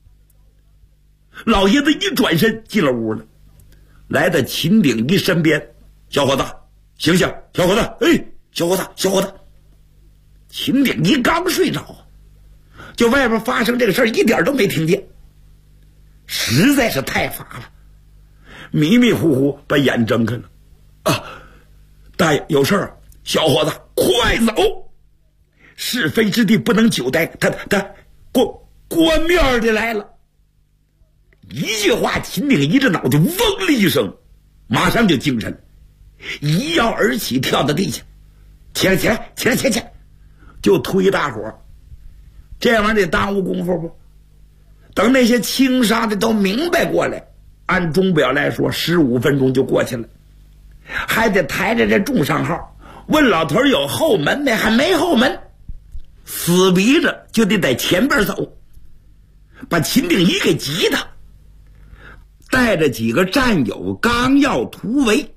老爷子一转身进了屋了，来到秦鼎一身边，小伙子醒醒，小伙子，哎，小伙子。秦鼎一刚睡着，就外边发生这个事儿一点都没听见，实在是太乏了，迷迷糊糊把眼睁开了。啊，大爷有事儿，小伙子快走，是非之地不能久待，他关面的来了。一句话，秦鼎一这脑袋嗡了一声，马上就精神了，一跃而起，跳到地下，起来，就推大伙。这玩意儿得耽误功夫不？等那些轻伤的都明白过来，按钟表来说15分钟就过去了，还得抬着这重伤号，问老头有后门没？还没后门，死逼着就得在前边走，把秦鼎一给急的，带着几个战友刚要突围。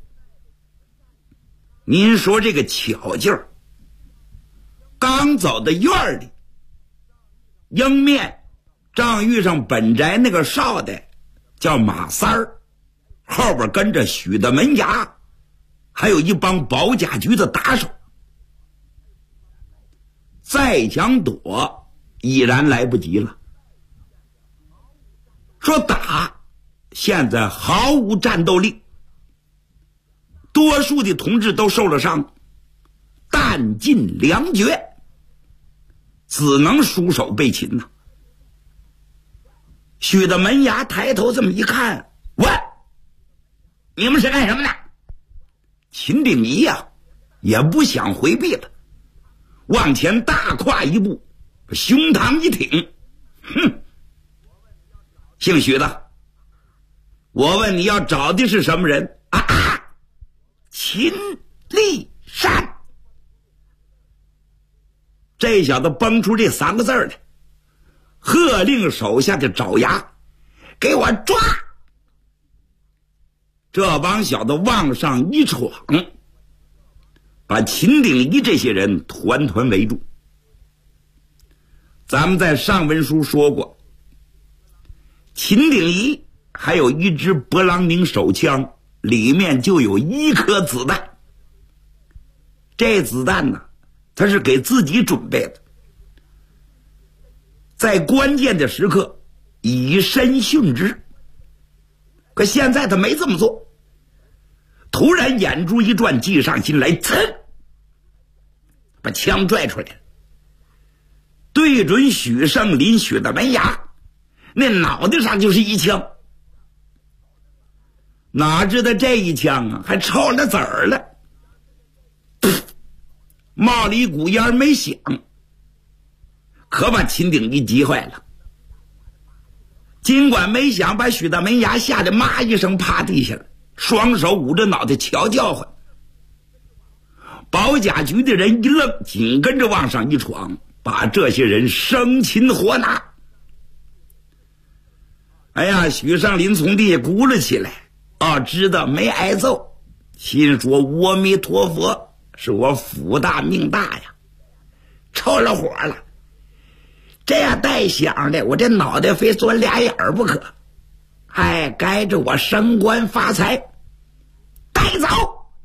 您说这个巧劲儿，刚走到院里，迎面正遇上本宅那个少的叫马三儿，后边跟着许的门牙，还有一帮保甲局的打手。再想躲已然来不及了，说打现在毫无战斗力，多数的同志都受了伤，弹尽粮绝，只能束手被擒呐。许的门牙抬头这么一看，喂，你们是干什么的？秦鼎一呀，也不想回避了，往前大跨一步，胸膛一挺，哼，姓许的，我问你要找的是什么人？秦立山。这小子蹦出这3个字来，喝令手下的爪牙给我抓。这帮小子往上一闯，把秦鼎一这些人团团围住。咱们在上文书说过，秦鼎一还有一支勃朗宁手枪，里面就有1颗子弹。这子弹呢，他是给自己准备的，在关键的时刻以身殉职。 可现在他没这么做。突然眼珠一转，计上心来，噌，把枪拽出来了，对准许胜林许的门牙，那脑袋上就是一枪。哪知道这一枪啊，还抽了子儿了，冒了一股烟没响，可把秦鼎一急坏了。尽管没响，把许大门牙吓得妈一声趴地下了，双手捂着脑袋瞧叫唤。保甲局的人一愣，紧跟着往上一闯，把这些人生擒活拿。哎呀，许胜林从地鼓了起来，知道没挨揍，心说阿弥陀佛，是我福大命大呀，抽了火了。这样带响的，我这脑袋非钻俩眼儿不可。该着我升官发财，带走。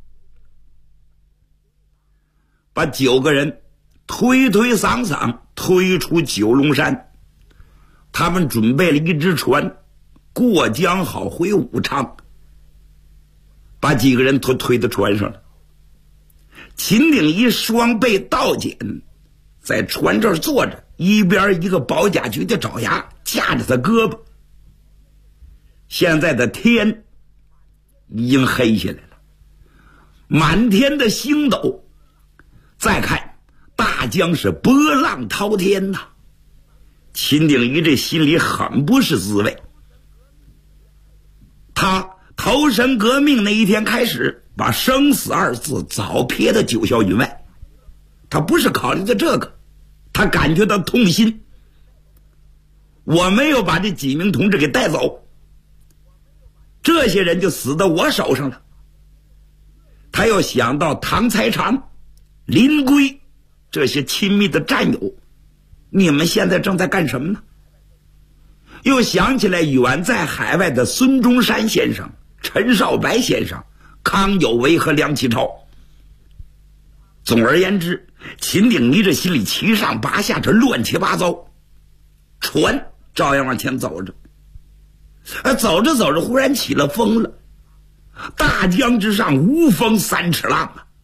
把9个人推搡推出九龙山。他们准备了一只船，过江好回武昌。把几个人推到船上了。秦鼎一双背倒紧，在船这儿坐着，一边一个保甲局的爪牙架着他胳膊。现在的天已经黑下来了，满天的星斗。再看大江是波浪滔天呐，秦鼎一这心里很不是滋味。他投身革命那一天开始，把生死二字早撇到九霄云外。他不是考虑的这个，他感觉到痛心。我没有把这几名同志给带走，这些人就死到我手上了。他又想到唐才常、林圭这些亲密的战友，你们现在正在干什么呢？又想起来远在海外的孙中山先生、陈少白先生、康有为和梁启超。总而言之，秦鼎一这心里七上八下，这乱七八糟。船照样往前走着，走着走着忽然起了风了。大江之上无风3尺浪啊！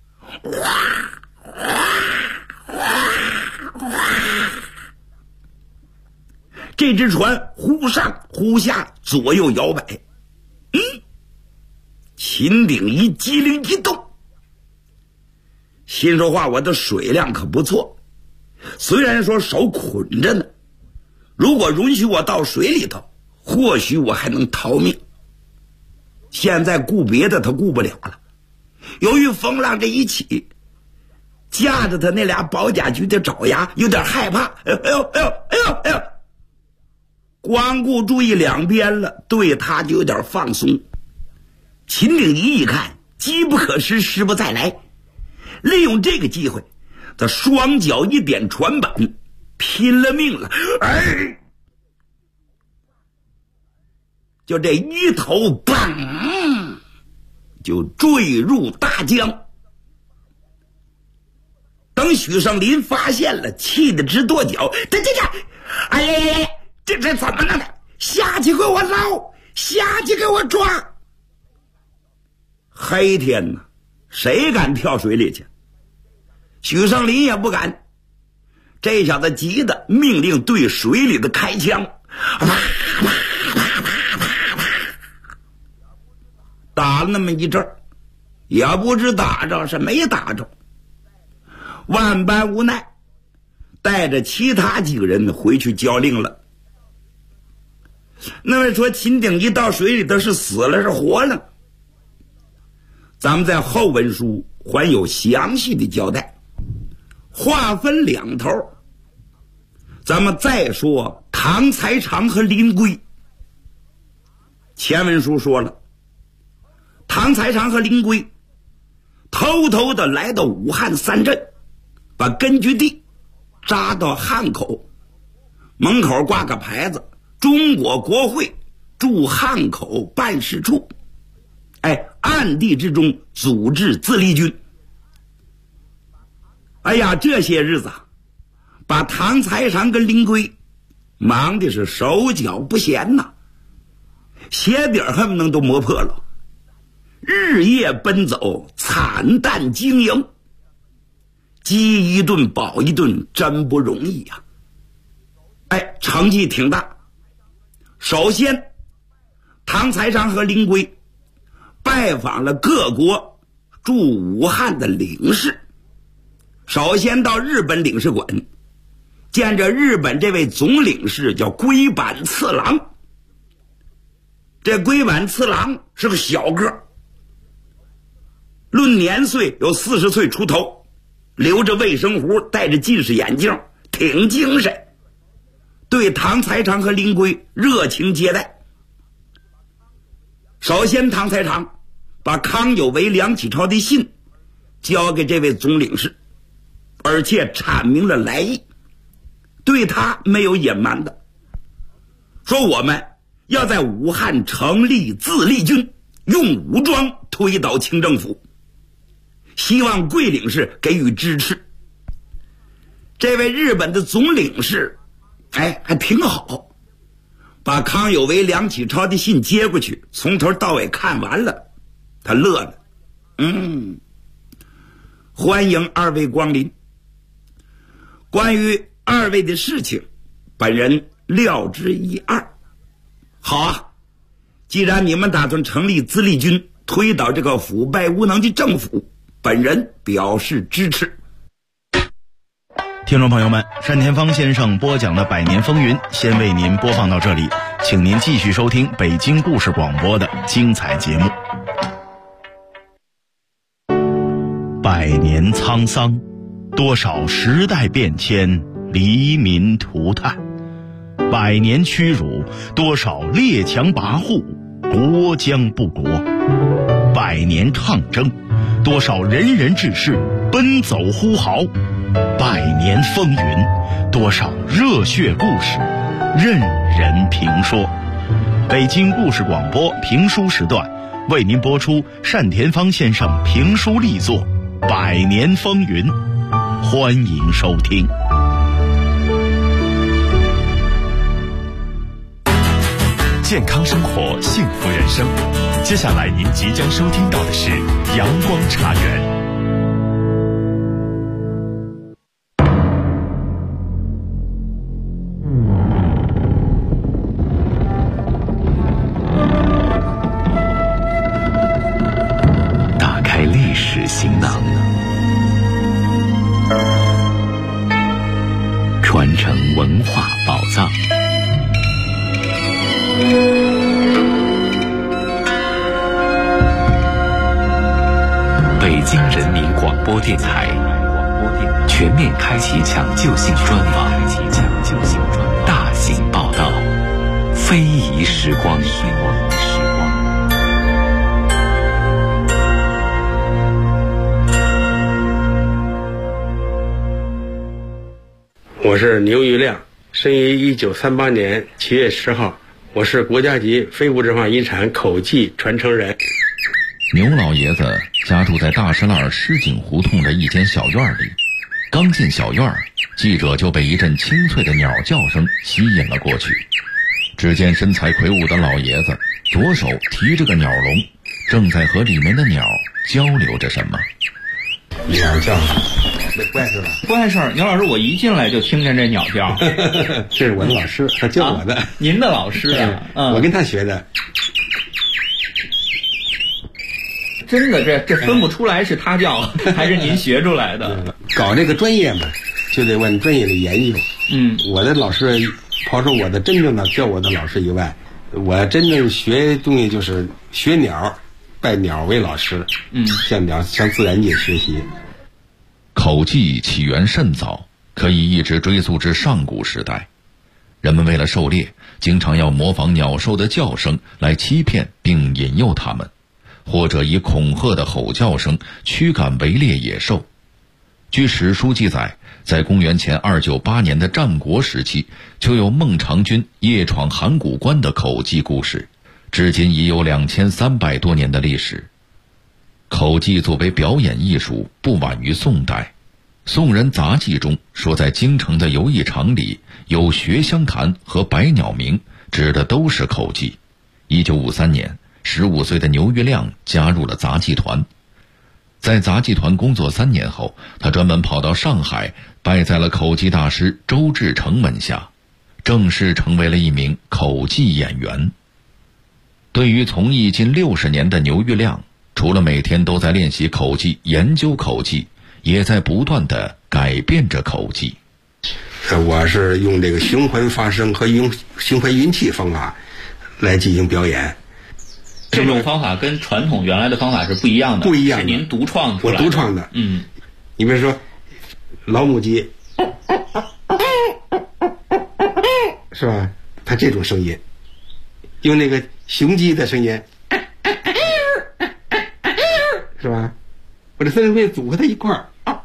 这只船忽上忽下，左右摇摆。秦鼎一机灵一动，心说话，我的水量可不错，虽然说手捆着呢，如果允许我到水里头，或许我还能逃命。现在顾别的他顾不了了，由于风浪这一起，架着他那俩保甲局的爪牙有点害怕，光顾注意两边了，对他就有点放松。秦鼎一看机不可失，失不再来，利用这个机会，他双脚一点船板，拼了命了，就这一头砰就坠入大江。等许胜林发现了，气得直跺脚，哎呀，这怎么了？下去给我捞，下去给我抓！黑天哪，谁敢跳水里去？许胜林也不敢。这小子急得命令对水里的开枪，打了那么一阵儿，也不知打着是没打着。万般无奈，带着其他几个人回去交令了。那么说秦鼎一到水里头是死了是活了，咱们在后文书还有详细的交代。话分两头，咱们再说唐才常和林圭。前文书说了，唐才常和林圭偷偷的来到武汉三镇，把根据地扎到汉口，门口挂个牌子，中国国会驻汉口办事处，暗地之中组织自立军。哎呀，这些日子把唐才常跟林圭忙的是手脚不闲呐。 鞋底恨不能都磨破了。日夜奔走，惨淡经营，饥一顿饱一顿，真不容易呀。成绩挺大。首先，唐才常和林圭拜访了各国驻武汉的领事。首先到日本领事馆，见着日本这位总领事叫龟坂次郎。这龟坂次郎是个小个，论年岁有40岁出头，留着卫生胡，戴着近视眼镜，挺精神，对唐才常和林圭热情接待。首先，唐才常把康有为、梁启超的信交给这位总领事，而且阐明了来意，对他没有隐瞒的，说我们要在武汉成立自立军，用武装推倒清政府，希望桂领事给予支持。这位日本的总领事还挺好，把康有为、梁启超的信接过去，从头到尾看完了，他乐了。欢迎二位光临，关于二位的事情，本人料之一二。好啊，既然你们打算成立自立军，推倒这个腐败无能的政府，本人表示支持。 听众朋友们，单田芳先生播讲的《百年风云》先为您播放到这里，请您继续收听北京故事广播的精彩节目。百年沧桑，多少时代变迁，黎民涂炭；百年屈辱，多少列强跋扈，国将不国；百年抗争，多少仁人志士奔走呼号；百年风云，多少热血故事任人评说。北京故事广播评书时段为您播出单田芳先生评书力作《百年风云》，欢迎收听。 健康生活，幸福人生。接下来您即将收听到的是阳光茶园。打开历史行囊，传承文化宝藏。北京人民广播电台全面开启抢救性专访，大型报道，非遗时光。 我是牛玉亮，生于1938年7月10号，我是国家级非物质文化遗产口技传承人。 牛老爷子家住在大石栏石井胡同的一间小院里，刚进小院，记者就被一阵清脆的鸟叫声吸引了过去。只见身材魁梧的老爷子左手提着个鸟笼，正在和里面的鸟交流着什么。 鸟叫，这不碍事吧？ 不碍事。牛老师，我一进来就听见这鸟叫。 这是我的老师，他教我的。 您的老师啊？ 我跟他学的。 真的，这分不出来是他叫还是您学出来的。 搞这个专业嘛，就得问专业的研究。我的老师，抛出我的真正的教我的老师以外，我真正学东西就是学鸟，拜鸟为老师。向自然界学习。 口技起源甚早，可以一直追溯至上古时代。人们为了狩猎，经常要模仿鸟兽的叫声来欺骗并引诱它们，或者以恐吓的吼叫声驱赶围猎野兽。据史书记载，在公元前298年的战国时期，就有孟尝君夜闯函谷关的口技故事，至今已有2300多年的历史。口技作为表演艺术，不晚于宋代。宋人杂记中说，在京城的游艺场里有学香弹和百鸟鸣，指的都是口技。 1953年，15岁的牛玉亮加入了杂技团。在杂技团工作3年后，他专门跑到上海，拜在了口技大师周志成门下，正式成为了一名口技演员。对于从艺近60年的牛玉亮，除了每天都在练习口技、研究口技，也在不断地改变着口技。 我是用这个循环发声和用循环运气方法来进行表演。 这种方法跟传统原来的方法是不一样的， 不一样的， 是您独创出来的。 我独创的。你比如说老母鸡，是吧？它这种声音，用那个雄鸡的声音，是吧？我这3种声音组合在一块儿，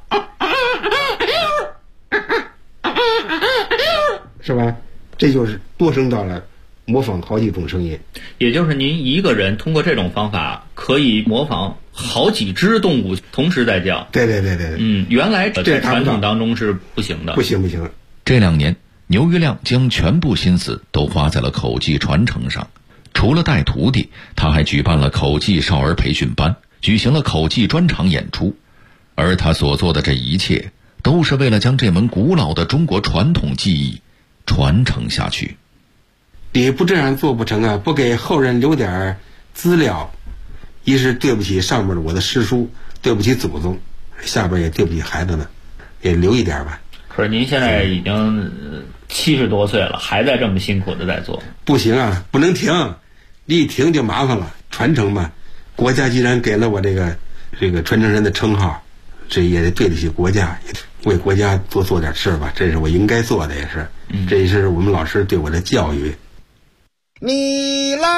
是吧？这就是多声道了，模仿好几种声音。 也就是您一个人通过这种方法可以模仿好几只动物同时在叫。 对。 原来在传统当中是不行的。 不行。 这2年，牛玉亮将全部心思都花在了口技传承上。除了带徒弟，他还举办了口技少儿培训班，举行了口技专场演出。而他所做的这一切，都是为了将这门古老的中国传统技艺传承下去。 你不这样做不成啊！不给后人留点资料，一是对不起上面的我的师叔，对不起祖宗，下边也对不起孩子们，也留一点吧。 可是您现在已经70多岁了，还在这么辛苦的在做。 不行啊，不能停，你一停就麻烦了。传承嘛，国家既然给了我这个传承人的称号，这也得对得起国家，为国家多做点事吧，这是我应该做的，也是，这也是我们老师对我的教育。 你来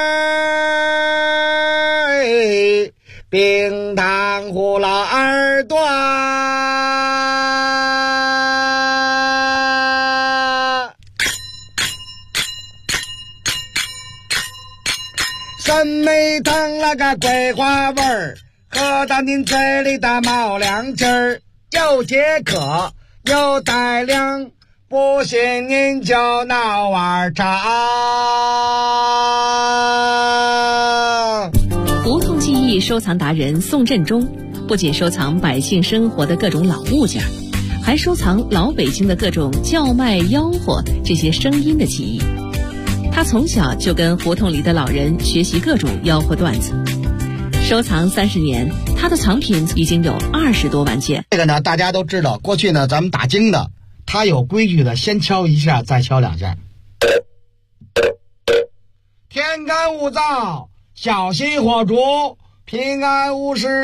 冰糖葫芦耳朵，酸梅汤那个桂花味儿，喝到您嘴里的冒凉气儿，又解渴又带凉，不信您就闹碗茶。 胡同技艺收藏达人宋振中，不仅收藏百姓生活的各种老物件，还收藏老北京的各种叫卖吆喝这些声音的技艺。他从小就跟胡同里的老人学习各种吆喝段子。收藏30年，他的藏品已经有20多万件。 这个呢，大家都知道，过去呢咱们打更的，他有规矩的，先敲一下，再敲2下。天干物燥，小心火烛，平安无事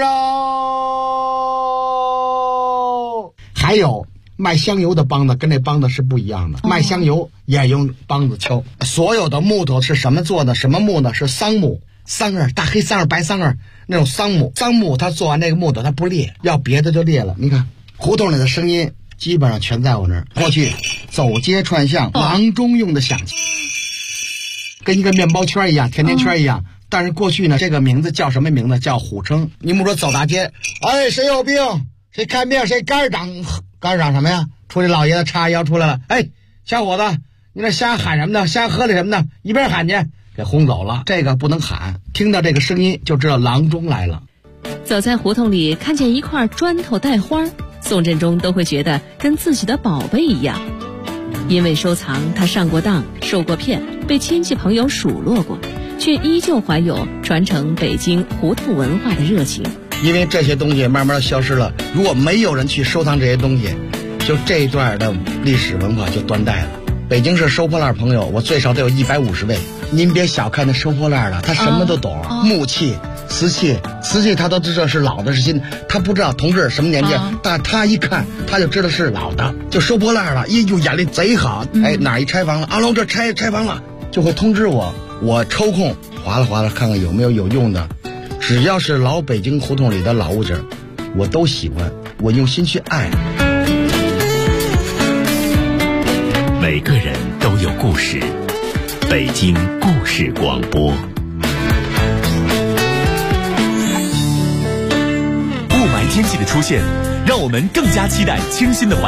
哦。还有卖香油的梆子跟那梆子是不一样的，卖香油也用梆子敲。所有的木头是什么做的？什么木呢？是桑木，桑叶，大黑桑叶、白桑叶那种桑木。桑木它做完那个木头它不裂，要别的就裂了。你看胡同里的声音基本上全在我那儿。过去走街串巷，郎中用的响器，跟一个面包圈一样，甜甜圈一样。但是过去呢，这个名字叫什么名字？叫虎称。你们说走大街，哎，谁有病？谁看病？谁肝长？肝长什么呀？出去老爷子叉腰出来了，哎，小伙子，你那瞎喊什么呢？瞎喝的什么呢？一边喊去，给轰走了。这个不能喊，听到这个声音就知道郎中来了。 走在胡同里，看见一块砖头带花，宋振中都会觉得跟自己的宝贝一样。因为收藏，他上过当，受过骗，被亲戚朋友数落过，却依旧怀有传承北京胡同文化的热情。 因为这些东西慢慢消失了，如果没有人去收藏这些东西，就这一段的历史文化就断代了。北京市收破烂朋友，我最少得有150位。您别小看那收破烂的，他什么都懂，木器、瓷器他都知道是老的是新的，他不知道同志什么年纪，但他一看他就知道是老的，就收破烂了，就眼力贼好。哎，哪一拆房了？阿龙这拆房了，就会通知我，我抽空划拉看看有没有用的。只要是老北京胡同里的老物件，我都喜欢，我用心去爱。 每个人都有故事，北京故事广播。雾霾天气的出现，让我们更加期待清新的环境。